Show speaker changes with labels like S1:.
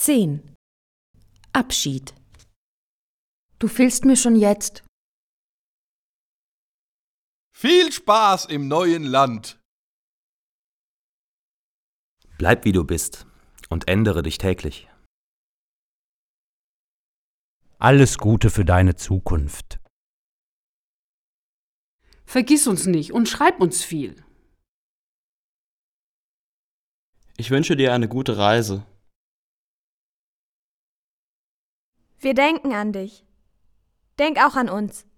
S1: 10. Abschied. Du fehlst mir schon jetzt.
S2: Viel Spaß im neuen Land.
S3: Bleib wie du bist und ändere dich täglich.
S4: Alles Gute für deine Zukunft.
S5: Vergiss uns nicht und schreib uns viel.
S6: Ich wünsche dir eine gute Reise.
S7: Wir denken an dich. Denk auch an uns.